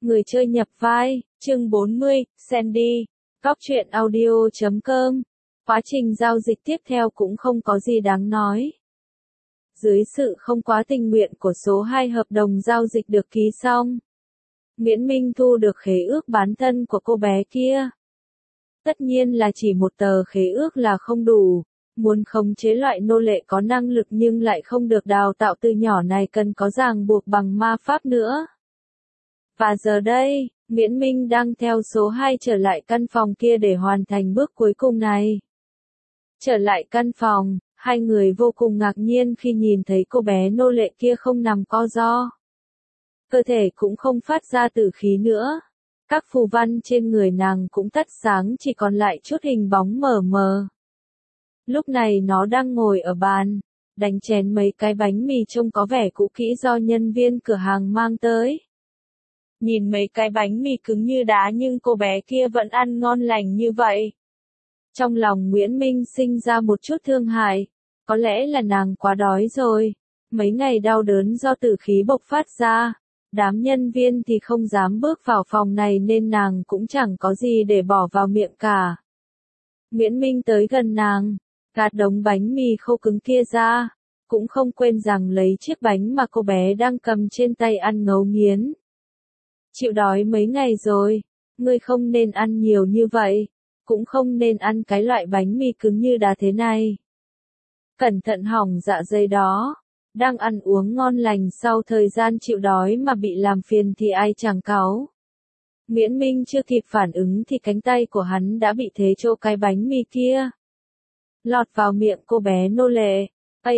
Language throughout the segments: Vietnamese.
Người chơi nhập vai, chương 40, Sandy, Góc truyện audio.com. Quá trình giao dịch tiếp theo cũng không có gì đáng nói. Dưới sự không quá tình nguyện của số 2 hợp đồng giao dịch được ký xong. Nguyễn Minh thu được khế ước bán thân của cô bé kia. Tất nhiên là chỉ một tờ khế ước là không đủ. Muốn khống chế loại nô lệ có năng lực nhưng lại không được đào tạo từ nhỏ này cần có ràng buộc bằng ma pháp nữa. Và giờ đây, Nguyễn Minh đang theo số 2 trở lại căn phòng kia để hoàn thành bước cuối cùng này. Trở lại căn phòng, hai người vô cùng ngạc nhiên khi nhìn thấy cô bé nô lệ kia không nằm co ro. Cơ thể cũng không phát ra tử khí nữa. Các phù văn trên người nàng cũng tắt sáng chỉ còn lại chút hình bóng mờ mờ. Lúc này nó đang ngồi ở bàn, đánh chén mấy cái bánh mì trông có vẻ cũ kỹ do nhân viên cửa hàng mang tới. Nhìn mấy cái bánh mì cứng như đá nhưng cô bé kia vẫn ăn ngon lành như vậy. Trong lòng Nguyễn Minh sinh ra một chút thương hại, có lẽ là nàng quá đói rồi. Mấy ngày đau đớn do tử khí bộc phát ra, đám nhân viên thì không dám bước vào phòng này nên nàng cũng chẳng có gì để bỏ vào miệng cả. Nguyễn Minh tới gần nàng, gạt đống bánh mì khô cứng kia ra, cũng không quên rằng lấy chiếc bánh mà cô bé đang cầm trên tay ăn ngấu nghiến. Chịu đói mấy ngày rồi, ngươi không nên ăn nhiều như vậy, cũng không nên ăn cái loại bánh mì cứng như đá thế này. Cẩn thận hỏng dạ dày đó, đang ăn uống ngon lành sau thời gian chịu đói mà bị làm phiền thì ai chẳng cáu. Nguyễn Minh chưa kịp phản ứng thì cánh tay của hắn đã bị thế chỗ cái bánh mì kia. Lọt vào miệng cô bé nô lệ.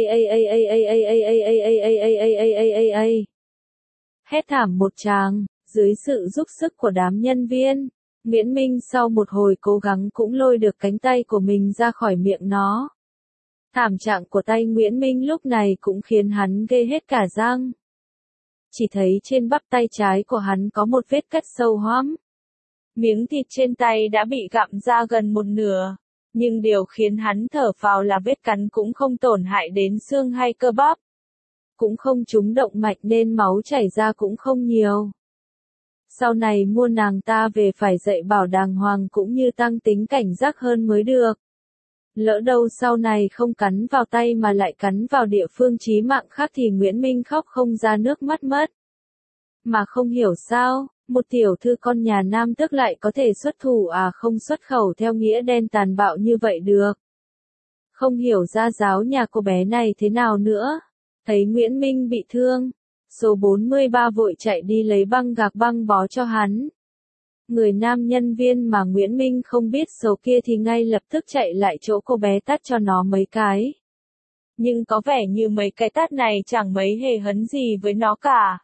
Hét thảm một tràng. Dưới sự giúp sức của đám nhân viên, Nguyễn Minh sau một hồi cố gắng cũng lôi được cánh tay của mình ra khỏi miệng nó. Thảm trạng của tay Nguyễn Minh lúc này cũng khiến hắn ghê hết cả răng. Chỉ thấy trên bắp tay trái của hắn có một vết cắt sâu hoắm. Miếng thịt trên tay đã bị gặm ra gần một nửa, nhưng điều khiến hắn thở phào là vết cắn cũng không tổn hại đến xương hay cơ bắp. Cũng không trúng động mạch nên máu chảy ra cũng không nhiều. Sau này mua nàng ta về phải dạy bảo đàng hoàng cũng như tăng tính cảnh giác hơn mới được. Lỡ đâu sau này không cắn vào tay mà lại cắn vào địa phương chí mạng khác thì Nguyễn Minh khóc không ra nước mắt mất. Mà không hiểu sao, một tiểu thư con nhà Nam Tước lại có thể xuất thủ không xuất khẩu theo nghĩa đen tàn bạo như vậy được. Không hiểu ra giáo nhà cô bé này thế nào nữa. Thấy Nguyễn Minh bị thương, số 43 vội chạy đi lấy băng gạc băng bó cho hắn. Người nam nhân viên mà Nguyễn Minh không biết số kia thì ngay lập tức chạy lại chỗ cô bé tát cho nó mấy cái. Nhưng có vẻ như mấy cái tát này chẳng mấy hề hấn gì với nó cả.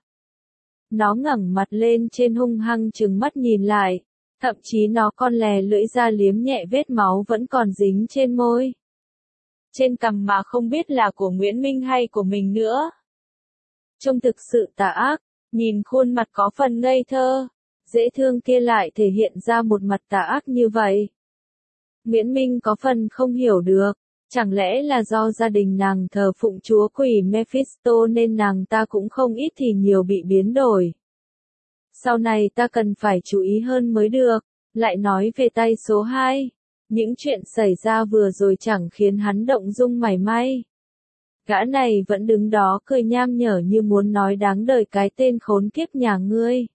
Nó ngẩng mặt lên trên hung hăng trừng mắt nhìn lại, thậm chí nó còn lè lưỡi ra liếm nhẹ vết máu vẫn còn dính trên môi. Trên cằm mà không biết là của Nguyễn Minh hay của mình nữa. Trông thực sự tà ác, nhìn khuôn mặt có phần ngây thơ, dễ thương kia lại thể hiện ra một mặt tà ác như vậy. Nguyễn Minh có phần không hiểu được, chẳng lẽ là do gia đình nàng thờ phụng chúa quỷ Mephisto nên nàng ta cũng không ít thì nhiều bị biến đổi. Sau này ta cần phải chú ý hơn mới được, lại nói về tay số 2. Những chuyện xảy ra vừa rồi chẳng khiến hắn động dung mảy may. Gã này vẫn đứng đó cười nham nhở như muốn nói đáng đời cái tên khốn kiếp nhà ngươi.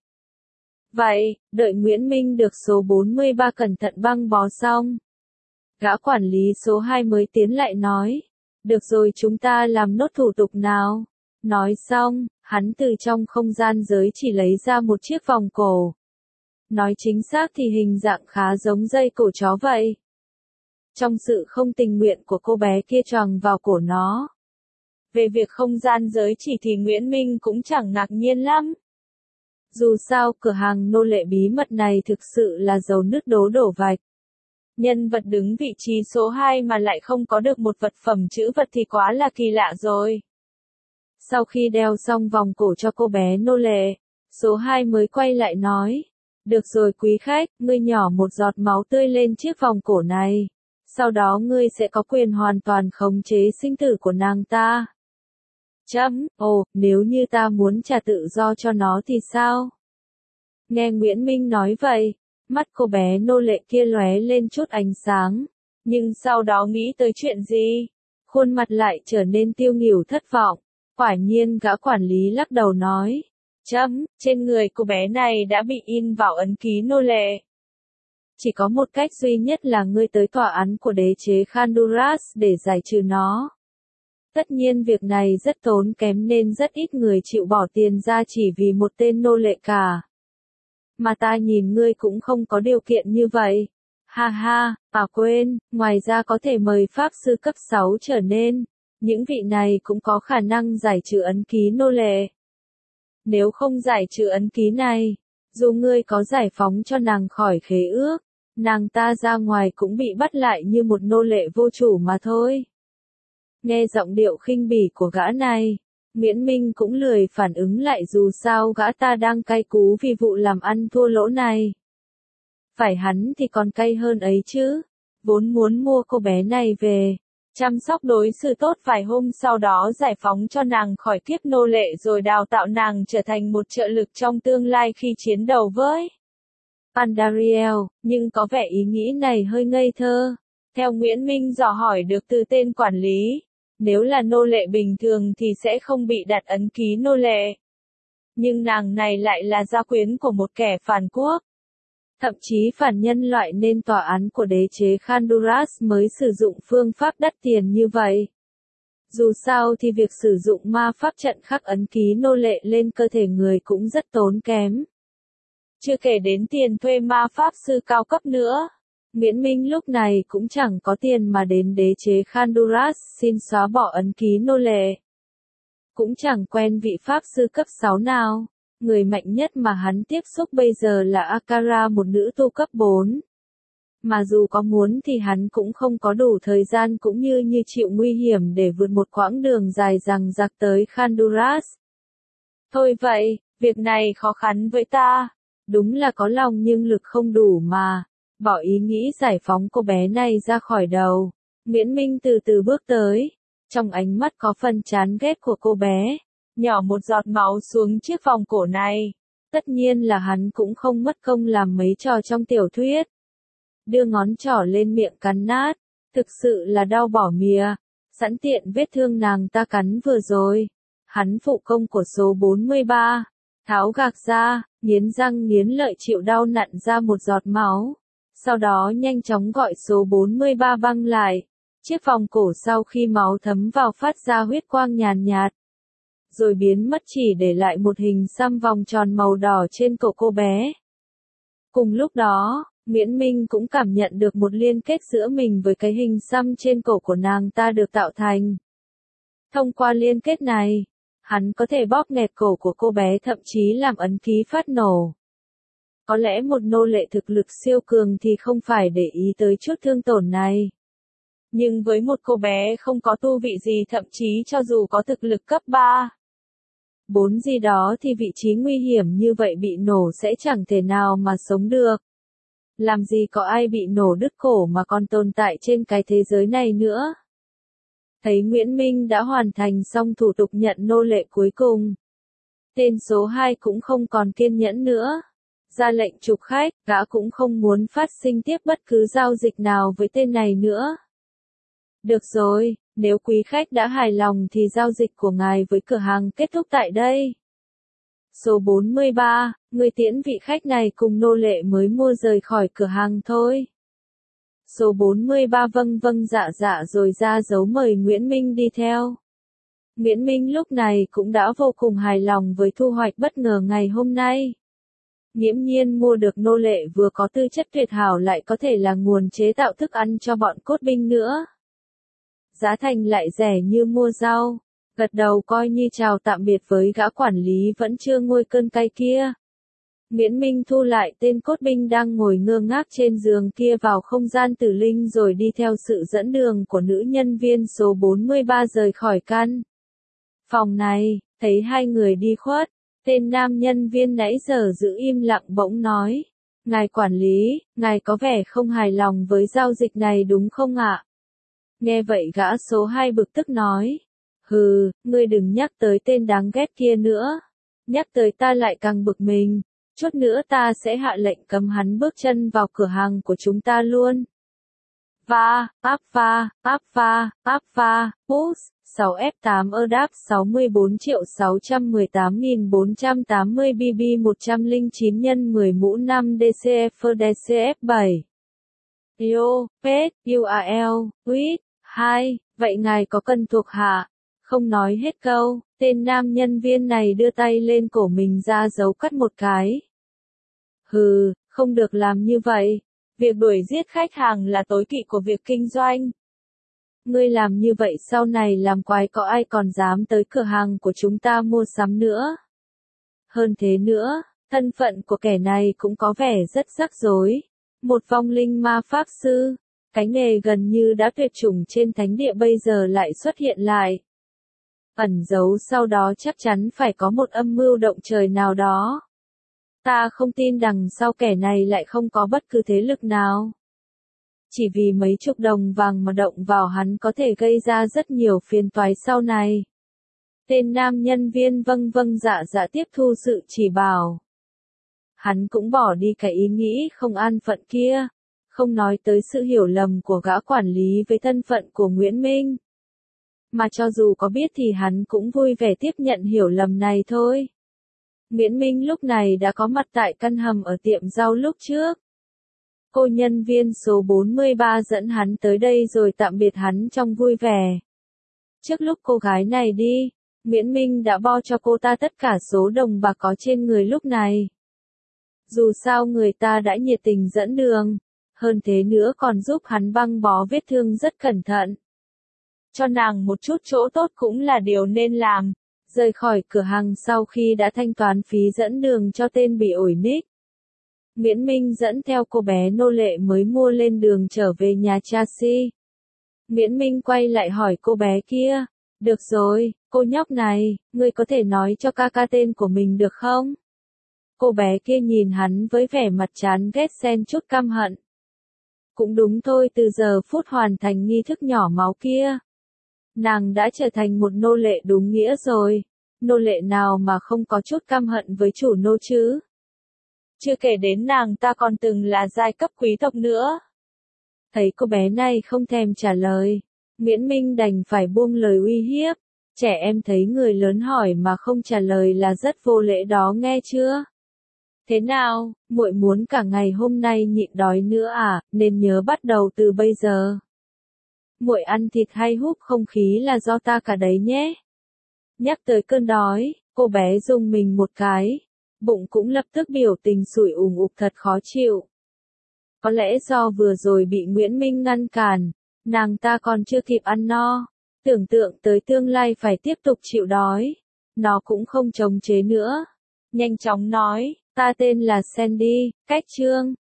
Vậy, đợi Nguyễn Minh được số 43 cẩn thận băng bó xong. Gã quản lý số 2 mới tiến lại nói. Được rồi chúng ta làm nốt thủ tục nào. Nói xong, hắn từ trong không gian giới chỉ lấy ra một chiếc vòng cổ. Nói chính xác thì hình dạng khá giống dây cổ chó vậy. Trong sự không tình nguyện của cô bé kia choàng vào cổ nó. Về việc không gian giới chỉ thì Nguyễn Minh cũng chẳng ngạc nhiên lắm. Dù sao cửa hàng nô lệ bí mật này thực sự là dầu nước đố đổ vạch. Nhân vật đứng vị trí số 2 mà lại không có được một vật phẩm trữ vật thì quá là kỳ lạ rồi. Sau khi đeo xong vòng cổ cho cô bé nô lệ, số 2 mới quay lại nói. Được rồi quý khách, ngươi nhỏ một giọt máu tươi lên chiếc vòng cổ này. Sau đó ngươi sẽ có quyền hoàn toàn khống chế sinh tử của nàng ta. Nếu như ta muốn trả tự do cho nó thì sao? Nghe Nguyễn Minh nói vậy, mắt cô bé nô lệ kia lóe lên chút ánh sáng, nhưng sau đó nghĩ tới chuyện gì? Khuôn mặt lại trở nên tiêu nghỉu thất vọng. Quả nhiên gã quản lý lắc đầu nói, trên người cô bé này đã bị in vào ấn ký nô lệ. Chỉ có một cách duy nhất là ngươi tới tòa án của đế chế Khanduras để giải trừ nó. Tất nhiên việc này rất tốn kém nên rất ít người chịu bỏ tiền ra chỉ vì một tên nô lệ cả. Mà ta nhìn ngươi cũng không có điều kiện như vậy. Ha ha, quên, ngoài ra có thể mời Pháp sư cấp 6 trở nên. Những vị này cũng có khả năng giải trừ ấn ký nô lệ. Nếu không giải trừ ấn ký này, dù ngươi có giải phóng cho nàng khỏi khế ước, nàng ta ra ngoài cũng bị bắt lại như một nô lệ vô chủ mà thôi. Nghe giọng điệu khinh bỉ của gã này, Nguyễn Minh cũng lười phản ứng lại dù sao gã ta đang cay cú vì vụ làm ăn thua lỗ này. Phải hắn thì còn cay hơn ấy chứ, vốn muốn mua cô bé này về, chăm sóc đối xử tốt vài hôm sau đó giải phóng cho nàng khỏi kiếp nô lệ rồi đào tạo nàng trở thành một trợ lực trong tương lai khi chiến đấu với Andariel, nhưng có vẻ ý nghĩ này hơi ngây thơ. Theo Nguyễn Minh dò hỏi được từ tên quản lý, nếu là nô lệ bình thường thì sẽ không bị đặt ấn ký nô lệ. Nhưng nàng này lại là gia quyến của một kẻ phản quốc. Thậm chí phản nhân loại nên tòa án của đế chế Khanduras mới sử dụng phương pháp đắt tiền như vậy. Dù sao thì việc sử dụng ma pháp trận khắc ấn ký nô lệ lên cơ thể người cũng rất tốn kém. Chưa kể đến tiền thuê ma pháp sư cao cấp nữa. Nguyễn Minh lúc này cũng chẳng có tiền mà đến đế chế Khanduras xin xóa bỏ ấn ký nô lệ. Cũng chẳng quen vị pháp sư cấp 6 nào. Người mạnh nhất mà hắn tiếp xúc bây giờ là Akara, một nữ tu cấp 4. Mà dù có muốn thì hắn cũng không có đủ thời gian cũng như chịu nguy hiểm để vượt một quãng đường dài dằng dặc tới Khanduras. Thôi vậy, việc này khó khăn với ta. Đúng là có lòng nhưng lực không đủ mà. Bỏ ý nghĩ giải phóng cô bé này ra khỏi đầu. Nguyễn Minh từ từ bước tới. Trong ánh mắt có phần chán ghét của cô bé. Nhỏ một giọt máu xuống chiếc vòng cổ này. Tất nhiên là hắn cũng không mất công làm mấy trò trong tiểu thuyết. Đưa ngón trỏ lên miệng cắn nát. Thực sự là đau bỏ mìa. Sẵn tiện vết thương nàng ta cắn vừa rồi. Hắn phụ công của số 43. Tháo gạc ra, nghiến răng nghiến lợi chịu đau nặn ra một giọt máu. Sau đó nhanh chóng gọi số 43 băng lại. Chiếc vòng cổ sau khi máu thấm vào phát ra huyết quang nhàn nhạt. Rồi biến mất chỉ để lại một hình xăm vòng tròn màu đỏ trên cổ cô bé. Cùng lúc đó, Nguyễn Minh cũng cảm nhận được một liên kết giữa mình với cái hình xăm trên cổ của nàng ta được tạo thành. Thông qua liên kết này, hắn có thể bóp nghẹt cổ của cô bé thậm chí làm ấn ký phát nổ. Có lẽ một nô lệ thực lực siêu cường thì không phải để ý tới chút thương tổn này. Nhưng với một cô bé không có tu vị gì thậm chí cho dù có thực lực cấp 3, 4 gì đó thì vị trí nguy hiểm như vậy bị nổ sẽ chẳng thể nào mà sống được. Làm gì có ai bị nổ đứt cổ mà còn tồn tại trên cái thế giới này nữa. Thấy Nguyễn Minh đã hoàn thành xong thủ tục nhận nô lệ cuối cùng. Tên số 2 cũng không còn kiên nhẫn nữa. Ra lệnh trục khách, gã cũng không muốn phát sinh tiếp bất cứ giao dịch nào với tên này nữa. Được rồi, nếu quý khách đã hài lòng thì giao dịch của ngài với cửa hàng kết thúc tại đây. Số 43, người tiễn vị khách này cùng nô lệ mới mua rời khỏi cửa hàng thôi. Số 43 vâng dạ rồi ra dấu mời Nguyễn Minh đi theo. Nguyễn Minh lúc này cũng đã vô cùng hài lòng với thu hoạch bất ngờ ngày hôm nay. Nghiễm nhiên mua được nô lệ vừa có tư chất tuyệt hảo lại có thể là nguồn chế tạo thức ăn cho bọn cốt binh nữa. Giá thành lại rẻ như mua rau. Gật đầu coi như chào tạm biệt với gã quản lý vẫn chưa nguôi cơn cay kia. Nguyễn Minh thu lại tên cốt binh đang ngồi ngơ ngác trên giường kia vào không gian tử linh rồi đi theo sự dẫn đường của nữ nhân viên số 43 rời khỏi căn phòng này. Thấy hai người đi khuất, tên nam nhân viên nãy giờ giữ im lặng bỗng nói. Ngài quản lý, ngài có vẻ không hài lòng với giao dịch này đúng không ạ? Nghe vậy gã số 2 bực tức nói. Hừ, ngươi đừng nhắc tới tên đáng ghét kia nữa. Nhắc tới ta lại càng bực mình. Chút nữa ta sẽ hạ lệnh cấm hắn bước chân vào cửa hàng của chúng ta luôn. Push, 6F8 EDAP 64.618.480 BB 109 x 10 mũ 5 DCF DCF 7. Yo, Pet, URL, Tweet, 2, vậy ngài có cần thuộc hạ? Không nói hết câu, tên nam nhân viên này đưa tay lên cổ mình ra dấu cắt một cái. Hừ, không được làm như vậy. Việc đuổi giết khách hàng là tối kỵ của việc kinh doanh. Ngươi làm như vậy sau này làm quái có ai còn dám tới cửa hàng của chúng ta mua sắm nữa. Hơn thế nữa, thân phận của kẻ này cũng có vẻ rất rắc rối. Một vong linh ma pháp sư, cái nghề gần như đã tuyệt chủng trên thánh địa bây giờ lại xuất hiện lại. Ẩn giấu sau đó chắc chắn phải có một âm mưu động trời nào đó. Ta không tin đằng sau kẻ này lại không có bất cứ thế lực nào. Chỉ vì mấy chục đồng vàng mà động vào hắn có thể gây ra rất nhiều phiền toái sau này. Tên nam nhân viên vâng vâng dạ dạ tiếp thu sự chỉ bảo. Hắn cũng bỏ đi cái ý nghĩ không an phận kia, không nói tới sự hiểu lầm của gã quản lý với thân phận của Nguyễn Minh. Mà cho dù có biết thì hắn cũng vui vẻ tiếp nhận hiểu lầm này thôi. Nguyễn Minh lúc này đã có mặt tại căn hầm ở tiệm rau lúc trước. Cô nhân viên số 43 dẫn hắn tới đây rồi tạm biệt hắn trong vui vẻ. Trước lúc cô gái này đi, Nguyễn Minh đã bo cho cô ta tất cả số đồng bạc có trên người lúc này. Dù sao người ta đã nhiệt tình dẫn đường, hơn thế nữa còn giúp hắn băng bó vết thương rất cẩn thận. Cho nàng một chút chỗ tốt cũng là điều nên làm. Rời khỏi cửa hàng sau khi đã thanh toán phí dẫn đường cho tên bị ổi nick. Nguyễn Minh dẫn theo cô bé nô lệ mới mua lên đường trở về nhà Chelsea. Nguyễn Minh quay lại hỏi cô bé kia. Được rồi, cô nhóc này, ngươi có thể nói cho ca ca tên của mình được không? Cô bé kia nhìn hắn với vẻ mặt chán ghét xen chút căm hận. Cũng đúng thôi, từ giờ phút hoàn thành nghi thức nhỏ máu kia. Nàng đã trở thành một nô lệ đúng nghĩa rồi. Nô lệ nào mà không có chút căm hận với chủ nô chứ? Chưa kể đến nàng ta còn từng là giai cấp quý tộc nữa. Thấy cô bé này không thèm trả lời, Nguyễn Minh đành phải buông lời uy hiếp. Trẻ em thấy người lớn hỏi mà không trả lời là rất vô lễ đó nghe chưa? Thế nào, muội muốn cả ngày hôm nay nhịn đói nữa à, nên nhớ bắt đầu từ bây giờ. Muội ăn thịt hay húp không khí là do ta cả đấy nhé. Nhắc tới cơn đói, cô bé rùng mình một cái, bụng cũng lập tức biểu tình sủi ủng ục thật khó chịu. Có lẽ do vừa rồi bị Nguyễn Minh ngăn cản, nàng ta còn chưa kịp ăn no, tưởng tượng tới tương lai phải tiếp tục chịu đói, nó cũng không chống chế nữa. Nhanh chóng nói, ta tên là Sandy, cách chương.